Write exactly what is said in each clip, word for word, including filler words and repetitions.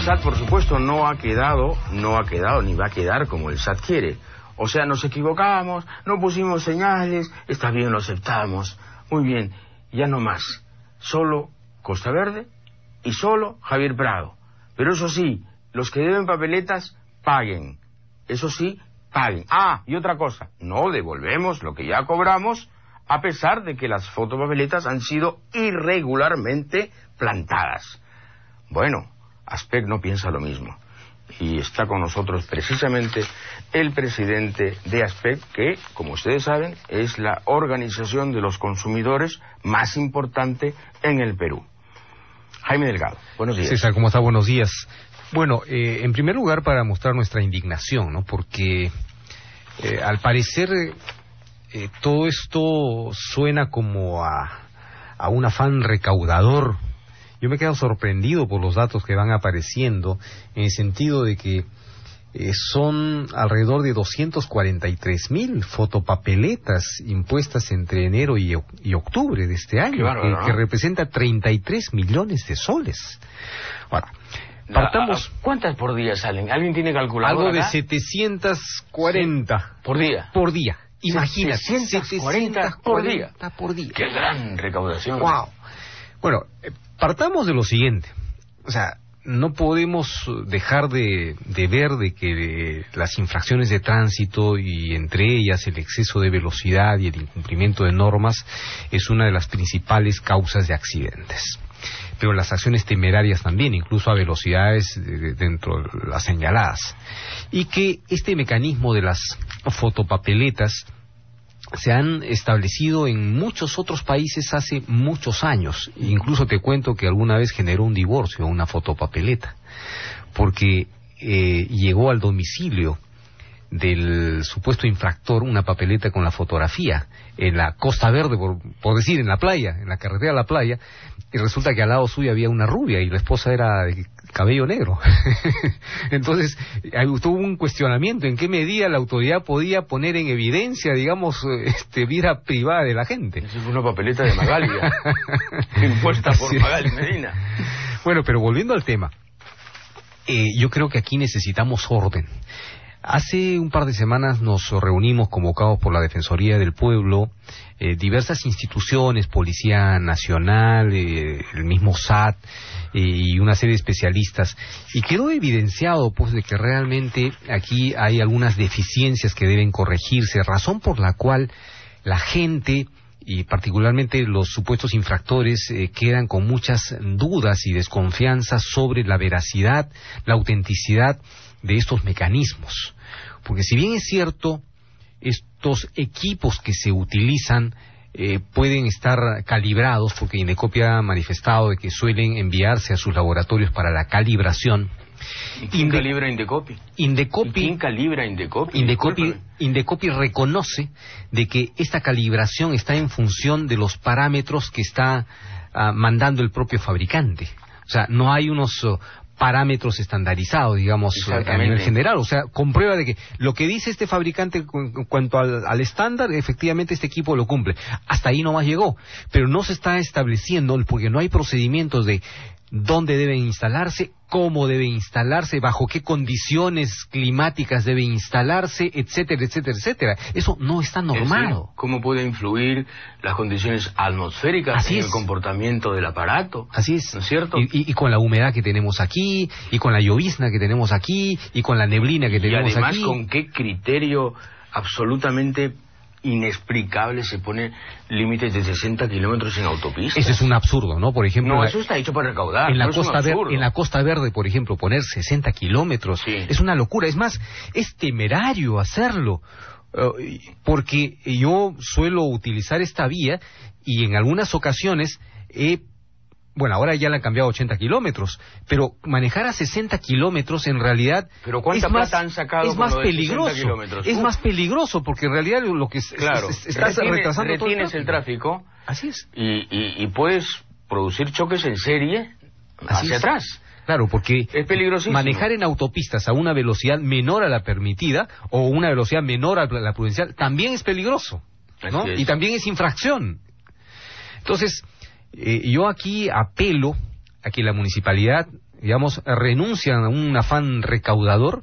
S A T, por supuesto, no ha quedado, no ha quedado ni va a quedar como el S A T quiere. O sea, nos equivocamos, no pusimos señales, está bien, lo aceptamos. Muy bien, ya no más. Solo Costa Verde y solo Javier Prado. Pero eso sí, los que deben papeletas, paguen. Eso sí, paguen. Ah, y otra cosa, no devolvemos lo que ya cobramos, a pesar de que las fotopapeletas han sido irregularmente plantadas. Bueno, Aspec no piensa lo mismo. Y está con nosotros precisamente el presidente de Aspec, que, como ustedes saben, es la organización de los consumidores más importante en el Perú. Jaime Delgado, buenos días. César, ¿cómo está? Buenos días. Bueno, eh, en primer lugar, para mostrar nuestra indignación, ¿no? Porque eh, al parecer eh, todo esto suena como a, a un afán recaudador. Yo me he quedado sorprendido por los datos que van apareciendo, en el sentido de que eh, son alrededor de doscientos cuarenta y tres mil fotopapeletas impuestas entre enero y, y octubre de este año, bárbaro, que, ¿no? que representa treinta y tres millones de soles. Ahora, partamos... ¿Cuántas por día salen? ¿Alguien tiene calculador Algo de acá? setecientos cuarenta. Sí. ¿Por día? Por día. Imagínate. setecientos cuarenta por día. por día. ¡Qué gran recaudación! ¡Wow! Bueno, eh, partamos de lo siguiente. O sea, no podemos dejar de, de ver de que las infracciones de tránsito, y entre ellas el exceso de velocidad y el incumplimiento de normas, es una de las principales causas de accidentes. Pero las acciones temerarias también, incluso a velocidades de, dentro de las señaladas. Y que este mecanismo de las fotopapeletas se han establecido en muchos otros países hace muchos años. Incluso te cuento que alguna vez generó un divorcio una fotopapeleta, porque eh, llegó al domicilio del supuesto infractor una papeleta con la fotografía en la Costa Verde, por, por decir, en la playa, en la carretera de la playa, y resulta que al lado suyo había una rubia y la esposa era de cabello negro. Entonces, tuvo un cuestionamiento en qué medida la autoridad podía poner en evidencia, digamos, este, vida privada de la gente. Eso fue una papeleta de Magali, impuesta por Magali Medina. Bueno, pero volviendo al tema, eh, yo creo que aquí necesitamos orden. Hace un par de semanas nos reunimos convocados por la Defensoría del Pueblo, eh, diversas instituciones, Policía Nacional, eh, el mismo S A T eh, y una serie de especialistas, y quedó evidenciado pues de que realmente aquí hay algunas deficiencias que deben corregirse, razón por la cual la gente y particularmente los supuestos infractores eh, quedan con muchas dudas y desconfianzas sobre la veracidad, la autenticidad de estos mecanismos. Porque si bien es cierto, estos equipos que se utilizan eh, pueden estar calibrados, porque Indecopi ha manifestado de que suelen enviarse a sus laboratorios para la calibración. ¿Y quién Inde calibra Indecopi? Indecopi, ¿Y quién calibra Indecopi? Indecopi, Indecopi reconoce de que esta calibración está en función de los parámetros que está uh, mandando el propio fabricante. O sea, no hay unos uh, parámetros estandarizados, digamos, a nivel general. O sea, comprueba de que lo que dice este fabricante en cuanto al, al estándar, efectivamente este equipo lo cumple. Hasta ahí nomás llegó. Pero no se está estableciendo, porque no hay procedimientos de dónde deben instalarse, cómo deben instalarse, bajo qué condiciones climáticas deben instalarse, etcétera, etcétera, etcétera. Eso no está normado. ¿Cómo puede influir las condiciones atmosféricas Así en es. el comportamiento del aparato? Así es. ¿No es cierto? Y, y, y con la humedad que tenemos aquí, y con la llovizna que tenemos aquí, y con la neblina que tenemos aquí. Y además, aquí. ¿con qué criterio absolutamente inexplicable se pone límites de sesenta kilómetros en autopistas? Eso es un absurdo, ¿no? Por ejemplo, no, la, eso está hecho para recaudar. En la, no costa es un Ver, en la Costa Verde, por ejemplo, poner sesenta kilómetros sí. es una locura. Es más, es temerario hacerlo. Uh, porque yo suelo utilizar esta vía y en algunas ocasiones he... Bueno, ahora ya la han cambiado a ochenta kilómetros, pero manejar a sesenta kilómetros en realidad ¿Pero cuánta es más, plata han sacado es más con lo de peligroso. kilómetros? Es Uf. más peligroso porque en realidad lo que es, claro, es, es, estás Retiene, retrasando todo el retienes el tráfico. Así es. Y, y, y puedes producir choques en serie Así hacia es. atrás. Claro, porque es peligrosísimo. Manejar en autopistas a una velocidad menor a la permitida o una velocidad menor a la prudencial también es peligroso, ¿no? Es. Y también es infracción. Entonces, eh, yo aquí apelo a que la municipalidad digamos, renuncian a un afán recaudador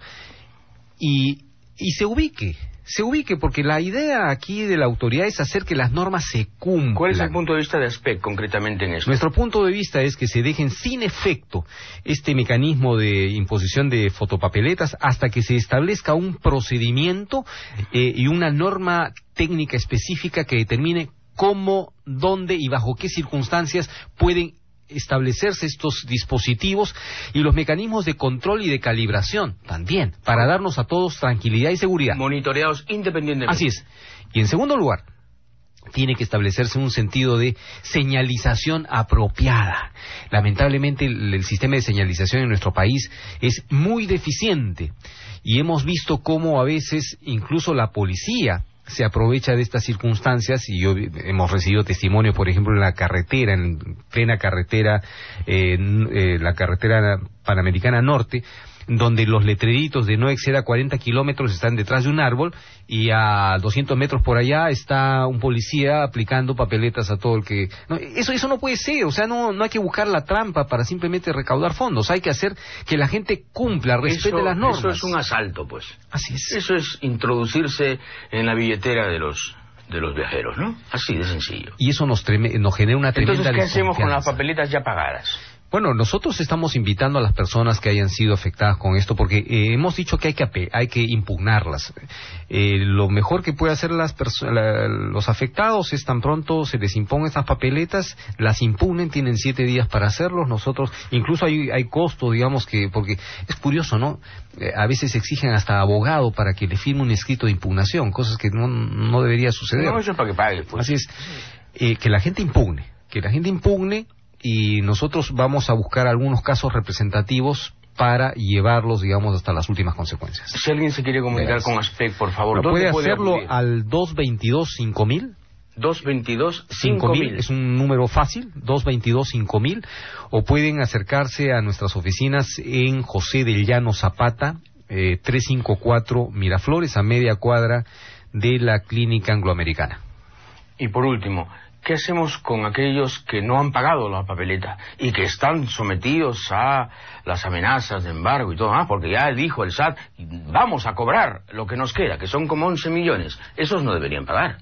y, y se ubique. Se ubique, porque la idea aquí de la autoridad es hacer que las normas se cumplan. ¿Cuál es el punto de vista de ASPEC concretamente en eso? Nuestro punto de vista es que se dejen sin efecto este mecanismo de imposición de fotopapeletas hasta que se establezca un procedimiento eh, y una norma técnica específica que determine cómo, dónde y bajo qué circunstancias pueden establecerse estos dispositivos y los mecanismos de control y de calibración también, para darnos a todos tranquilidad y seguridad. Monitoreados independientemente. Así es. Y en segundo lugar, tiene que establecerse un sentido de señalización apropiada. Lamentablemente el, el sistema de señalización en nuestro país es muy deficiente y hemos visto cómo a veces incluso la policía se aprovecha de estas circunstancias, y yo, hemos recibido testimonio, por ejemplo, en la carretera, en plena carretera, eh, eh, la carretera Panamericana Norte, donde los letreritos de no exceda cuarenta kilómetros están detrás de un árbol y a doscientos metros por allá está un policía aplicando papeletas a todo el que... No, eso eso no puede ser, o sea, no no hay que buscar la trampa para simplemente recaudar fondos, hay que hacer que la gente cumpla, respete eso, las normas. Eso es un asalto, pues. Así es. Eso es introducirse en la billetera de los de los viajeros, ¿no? Así de sencillo. Y eso nos, treme, nos genera una tremenda Entonces, ¿qué hacemos con las desconfianza. papeletas ya pagadas? Bueno, nosotros estamos invitando a las personas que hayan sido afectadas con esto, porque eh, hemos dicho que hay que ape hay que impugnarlas. Eh, lo mejor que puede hacer las la, los afectados es, tan pronto se les impongan estas papeletas, las impugnen, tienen siete días para hacerlos. Nosotros, incluso hay, hay costo, digamos, que, porque es curioso, ¿no? Eh, a veces exigen hasta abogado para que le firme un escrito de impugnación, cosas que no, no debería suceder. No, eso es para que pague, pues. Así es, eh, que la gente impugne, que la gente impugne. Y nosotros vamos a buscar algunos casos representativos para llevarlos, digamos, hasta las últimas consecuencias. Si alguien se quiere comunicar Gracias. con ASPEC, por favor, Bueno, puede puede hacerlo acudir? al dos veintidós cinco mil. dos veintidós cinco mil. Es un número fácil, dos veintidós cinco mil. O pueden acercarse a nuestras oficinas en José del Llano Zapata, eh, trescientos cincuenta y cuatro Miraflores, a media cuadra de la Clínica Angloamericana. Y por último, ¿qué hacemos con aquellos que no han pagado la papeleta y que están sometidos a las amenazas de embargo y todo más? Porque ya dijo el S A T, vamos a cobrar lo que nos queda, que son como once millones. Esos no deberían pagar.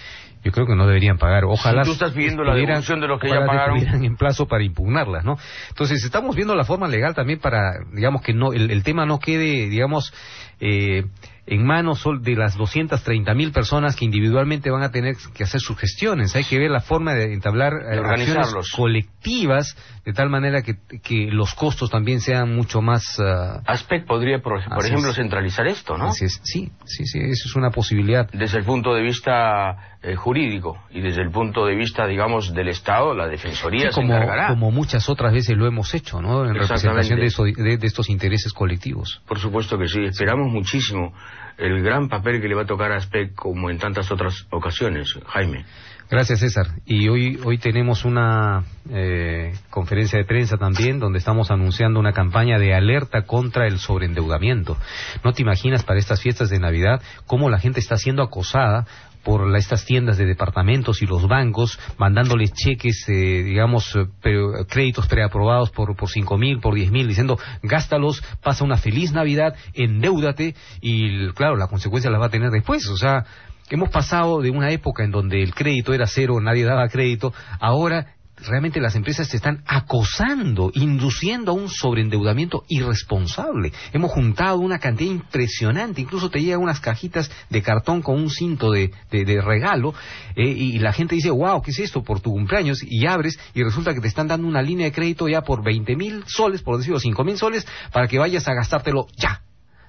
Yo creo que no deberían pagar. Ojalá. Si tú estás pidiendo la devolución de los que ya pagaron, estuvieran en plazo para impugnarlas, ¿no? Entonces estamos viendo la forma legal también para, digamos, que no el, el tema no quede, digamos, eh, en manos de las doscientas treinta mil personas que individualmente van a tener que hacer sus gestiones. Hay que ver la forma de entablar de acciones colectivas de tal manera que, que los costos también sean mucho más... Uh... ASPEC podría, por, por ejemplo, es. centralizar esto, ¿no? Así es. Sí, sí, sí, eso es una posibilidad. Desde el punto de vista eh, jurídico y desde el punto de vista, digamos, del Estado, la Defensoría sí, como, se encargará. Como muchas otras veces lo hemos hecho, ¿no? En representación de, eso, de, de estos intereses colectivos. Por supuesto que sí. Esperamos sí. muchísimo el gran papel que le va a tocar a ASPEC, como en tantas otras ocasiones, Jaime. Gracias, César. Y hoy hoy tenemos una eh, conferencia de prensa también, donde estamos anunciando una campaña de alerta contra el sobreendeudamiento. No te imaginas, para estas fiestas de Navidad, cómo la gente está siendo acosada por la, estas tiendas de departamentos y los bancos, mandándoles cheques, eh, digamos, pre, créditos preaprobados por por cinco mil, por diez mil, diciendo, gástalos, pasa una feliz Navidad, endeúdate, y claro, la consecuencia la va a tener después. O sea, hemos pasado de una época en donde el crédito era cero, nadie daba crédito, ahora realmente las empresas se están acosando, induciendo a un sobreendeudamiento irresponsable. Hemos juntado una cantidad impresionante, incluso te llegan unas cajitas de cartón con un cinto de, de, de regalo, eh, y la gente dice, wow, ¿qué es esto? Por tu cumpleaños, y abres, y resulta que te están dando una línea de crédito ya por veinte mil soles, por decirlo, cinco mil soles, para que vayas a gastártelo ya.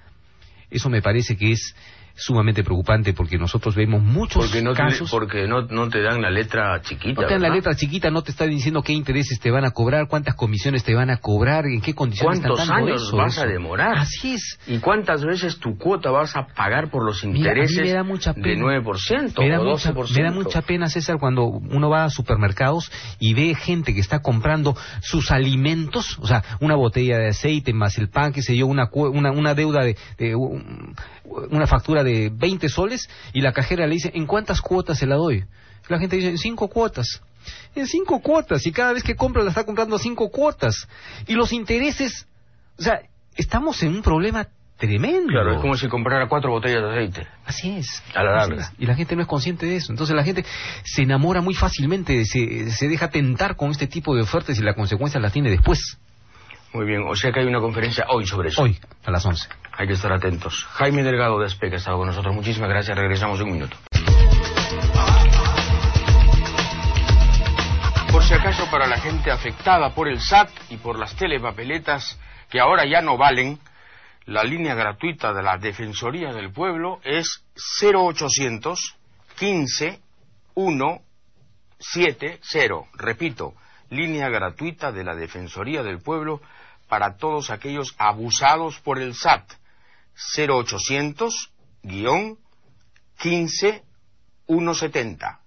Eso me parece que es sumamente preocupante, porque nosotros vemos muchos porque no casos... Te, porque no, no te dan la letra chiquita, No te dan ¿verdad? la letra chiquita, no te están diciendo qué intereses te van a cobrar, cuántas comisiones te van a cobrar, en qué condiciones están dando eso. ¿Cuántos años vas eso? a demorar? Así es. ¿Y cuántas veces tu cuota vas a pagar por los intereses? Mira, a mí me da mucha pena. De nueve por ciento me da o doce mucha, por ciento? Me da mucha pena, César, cuando uno va a supermercados y ve gente que está comprando sus alimentos, o sea, una botella de aceite más el pan, qué sé yo, una, una, una deuda de... de un, una factura de veinte soles, y la cajera le dice, ¿en cuántas cuotas se la doy? La gente dice, en cinco cuotas. en cinco cuotas, y cada vez que compra la está comprando a cinco cuotas. Y los intereses, o sea, estamos en un problema tremendo. Claro, es como si comprara cuatro botellas de aceite. Así es. A la larga. Es. Y la gente no es consciente de eso. Entonces la gente se enamora muy fácilmente, se, se deja tentar con este tipo de ofertas y la consecuencia la tiene después. Muy bien, o sea que hay una conferencia hoy sobre eso. Hoy, a las once. Hay que estar atentos. Jaime Delgado de ASPEC ha estado con nosotros. Muchísimas gracias. Regresamos en un minuto. Por si acaso, para la gente afectada por el S A T y por las telepapeletas que ahora ya no valen, la línea gratuita de la Defensoría del Pueblo es cero ochocientos quince ciento setenta. Repito, línea gratuita de la Defensoría del Pueblo para todos aquellos abusados por el S A T. cero ochocientos quince ciento setenta.